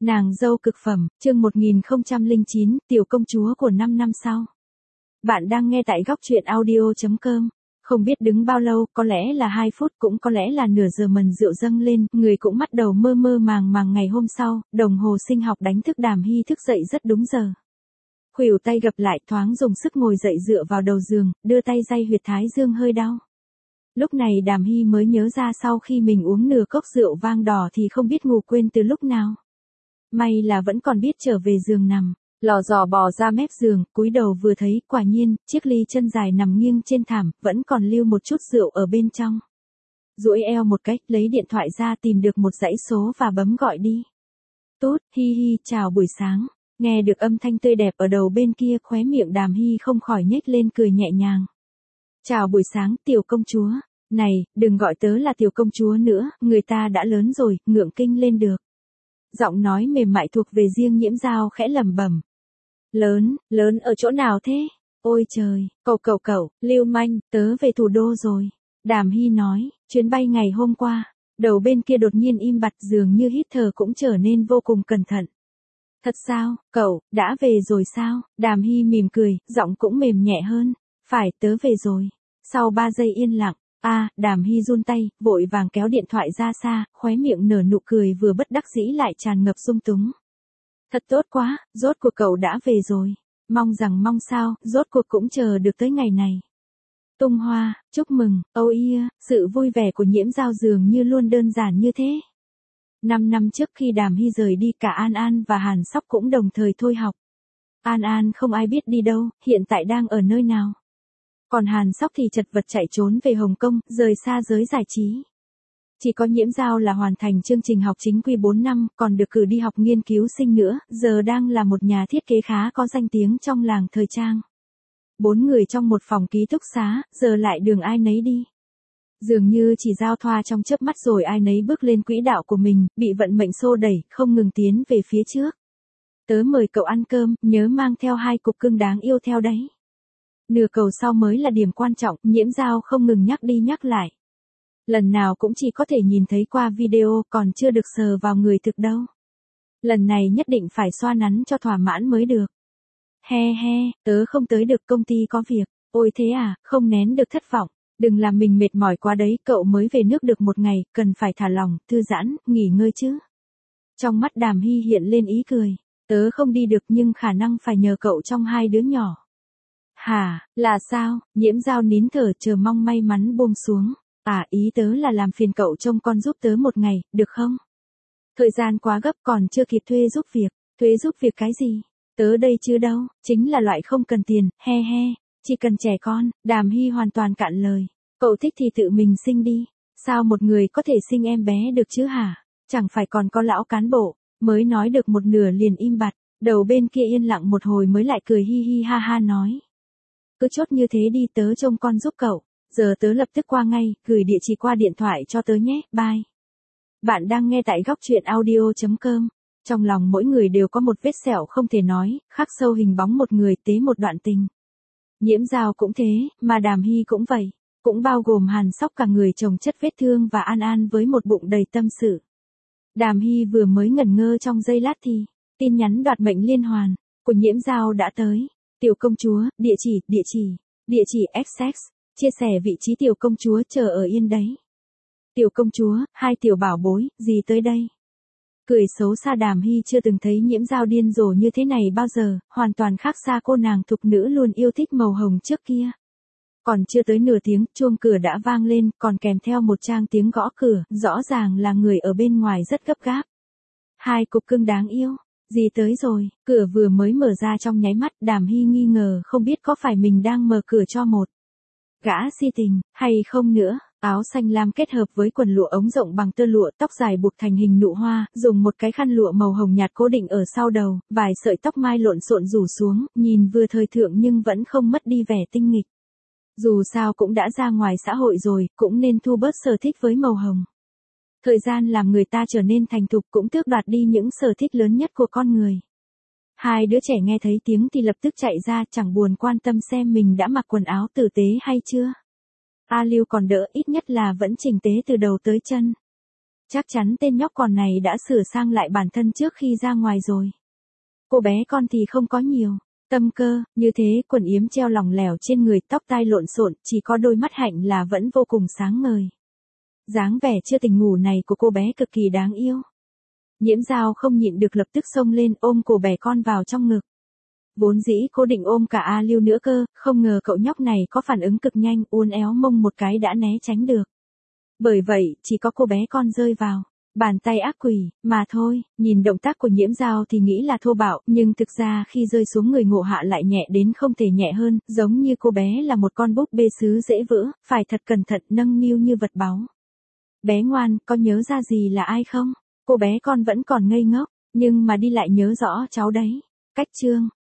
Nàng dâu cực phẩm, chương 1009, tiểu công chúa của 5 năm sau. Bạn đang nghe tại góc truyện audio.com. Không biết đứng bao lâu, có lẽ là 2 phút cũng có lẽ là nửa giờ mần rượu dâng lên, người cũng bắt đầu mơ mơ màng màng. Ngày hôm sau, đồng hồ sinh học đánh thức Đàm Hy thức dậy rất đúng giờ. Khuỷu tay gập lại, thoáng dùng sức ngồi dậy dựa vào đầu giường, đưa tay day huyệt thái dương hơi đau. Lúc này Đàm Hy mới nhớ ra sau khi mình uống nửa cốc rượu vang đỏ thì không biết ngủ quên từ lúc nào. May là vẫn còn biết trở về giường nằm, lò dò bò ra mép giường, cúi đầu vừa thấy, quả nhiên, chiếc ly chân dài nằm nghiêng trên thảm, vẫn còn lưu một chút rượu ở bên trong. Duỗi eo một cách, lấy điện thoại ra tìm được một dãy số và bấm gọi đi. Tốt, hi hi, chào buổi sáng. Nghe được âm thanh tươi đẹp ở đầu bên kia, khóe miệng Đàm Hy không khỏi nhếch lên cười nhẹ nhàng. Chào buổi sáng, tiểu công chúa. Này, đừng gọi tớ là tiểu công chúa nữa, người ta đã lớn rồi, ngượng kinh lên được. Giọng nói mềm mại thuộc về riêng Nhiễm Dao khẽ lẩm bẩm. Lớn ở chỗ nào thế? Ôi trời, cậu, lưu manh, tớ về thủ đô rồi. Đàm Hy nói, chuyến bay ngày hôm qua. Đầu bên kia đột nhiên im bặt, dường như hít thở cũng trở nên vô cùng cẩn thận. Thật sao, cậu, đã về rồi sao? Đàm Hy mỉm cười, giọng cũng mềm nhẹ hơn. Phải, tớ về rồi. Sau 3 giây yên lặng. Đàm Hy run tay, vội vàng kéo điện thoại ra xa, khóe miệng nở nụ cười vừa bất đắc dĩ lại tràn ngập sung túng. Thật tốt quá, rốt cuộc cậu đã về rồi. Mong sao, rốt cuộc cũng chờ được tới ngày này. Tung hoa, chúc mừng, sự vui vẻ của Nhiễm Dao dường như luôn đơn giản như thế. 5 năm trước khi Đàm Hy rời đi, cả An An và Hàn Sóc cũng đồng thời thôi học. An An không ai biết đi đâu, hiện tại đang ở nơi nào. Còn Hàn Sóc thì chật vật chạy trốn về Hồng Kông, rời xa giới giải trí. Chỉ có Nhiễm Dao là hoàn thành chương trình học chính quy 4 năm, còn được cử đi học nghiên cứu sinh nữa, giờ đang là một nhà thiết kế khá có danh tiếng trong làng thời trang. 4 người trong một phòng ký túc xá, giờ lại đường ai nấy đi. Dường như chỉ giao thoa trong chớp mắt rồi ai nấy bước lên quỹ đạo của mình, bị vận mệnh xô đẩy, không ngừng tiến về phía trước. Tớ mời cậu ăn cơm, nhớ mang theo 2 cục cưng đáng yêu theo đấy. Nửa cầu sau mới là điểm quan trọng, Nhiễm Dao không ngừng nhắc đi nhắc lại. Lần nào cũng chỉ có thể nhìn thấy qua video, còn chưa được sờ vào người thực đâu. Lần này nhất định phải xoa nắn cho thỏa mãn mới được. He, tớ không tới được, công ty có việc. Ôi thế à, không nén được thất vọng. Đừng làm mình mệt mỏi quá đấy, cậu mới về nước được 1 ngày, cần phải thả lỏng, thư giãn, nghỉ ngơi chứ. Trong mắt Đàm Hy hiện lên ý cười. Tớ không đi được nhưng khả năng phải nhờ cậu trong 2 đứa nhỏ. Hả, là sao? Nhiễm Dao nín thở chờ mong may mắn buông xuống. Ý tớ là làm phiền cậu trông con giúp tớ 1 ngày, được không? Thời gian quá gấp, còn chưa kịp thuê giúp việc. Thuê giúp việc cái gì? Tớ đây chứ đâu, chính là loại không cần tiền, he, chỉ cần trẻ con. Đàm Hy hoàn toàn cạn lời. Cậu thích thì tự mình sinh đi. Sao một người có thể sinh em bé được chứ hả? Chẳng phải còn có lão cán bộ. Mới nói được một nửa liền im bặt. Đầu bên kia yên lặng một hồi mới lại cười hi hi ha ha nói. Cứ chốt như thế đi, tớ trông con giúp cậu. Giờ tớ lập tức qua ngay, gửi địa chỉ qua điện thoại cho tớ nhé, bye. Bạn đang nghe tại góc truyện audio.com. Trong lòng mỗi người đều có một vết sẹo không thể nói, khắc sâu hình bóng một người, tế một đoạn tình. Nhiễm Dao cũng thế, mà Đàm Hy cũng vậy. Cũng bao gồm Hàn Sóc, cả người chồng chất vết thương, và An An với một bụng đầy tâm sự. Đàm Hy vừa mới ngẩn ngơ trong giây lát thì tin nhắn đoạt mệnh liên hoàn của Nhiễm Dao đã tới. Tiểu công chúa, địa chỉ XX, chia sẻ vị trí tiểu công chúa chờ ở yên đấy. Tiểu công chúa, 2 tiểu bảo bối, gì tới đây? Cười xấu xa, Đàm Hy chưa từng thấy Nhiễm Dao điên rồ như thế này bao giờ, hoàn toàn khác xa cô nàng thục nữ luôn yêu thích màu hồng trước kia. Còn chưa tới nửa tiếng, chuông cửa đã vang lên, còn kèm theo một tràng tiếng gõ cửa, rõ ràng là người ở bên ngoài rất gấp gáp. 2 cục cưng đáng yêu. Gì tới rồi? Cửa vừa mới mở ra trong nháy mắt, Đàm Hy nghi ngờ không biết có phải mình đang mở cửa cho một gã si tình, hay không nữa. Áo xanh lam kết hợp với quần lụa ống rộng bằng tơ lụa, tóc dài buộc thành hình nụ hoa, dùng một cái khăn lụa màu hồng nhạt cố định ở sau đầu, vài sợi tóc mai lộn xộn rủ xuống, nhìn vừa thời thượng nhưng vẫn không mất đi vẻ tinh nghịch. Dù sao cũng đã ra ngoài xã hội rồi, cũng nên thu bớt sở thích với màu hồng. Thời gian làm người ta trở nên thành thục, cũng tước đoạt đi những sở thích lớn nhất của con người. 2 đứa trẻ nghe thấy tiếng thì lập tức chạy ra, chẳng buồn quan tâm xem mình đã mặc quần áo tử tế hay chưa. Lưu còn đỡ, ít nhất là vẫn chỉnh tề từ đầu tới chân. Chắc chắn tên nhóc con này đã sửa sang lại bản thân trước khi ra ngoài rồi. Cô bé con thì không có nhiều tâm cơ, như thế quần yếm treo lỏng lẻo trên người, tóc tai lộn xộn, chỉ có đôi mắt hạnh là vẫn vô cùng sáng ngời. Dáng vẻ chưa tỉnh ngủ này của cô bé cực kỳ đáng yêu. Nhiễm Dao không nhịn được lập tức xông lên ôm cô bé con vào trong ngực. Vốn dĩ cô định ôm cả A Lưu nữa cơ, không ngờ cậu nhóc này có phản ứng cực nhanh, uốn éo mông một cái đã né tránh được. Bởi vậy, chỉ có cô bé con rơi vào bàn tay ác quỷ, mà thôi. Nhìn động tác của Nhiễm Dao thì nghĩ là thô bạo, nhưng thực ra khi rơi xuống người Ngộ Hạ lại nhẹ đến không thể nhẹ hơn, giống như cô bé là một con búp bê sứ dễ vỡ, phải thật cẩn thận nâng niu như vật báu. Bé ngoan, có nhớ ra gì là ai không? Cô bé con vẫn còn ngây ngốc, nhưng mà đi lại nhớ rõ cháu đấy. Cách chương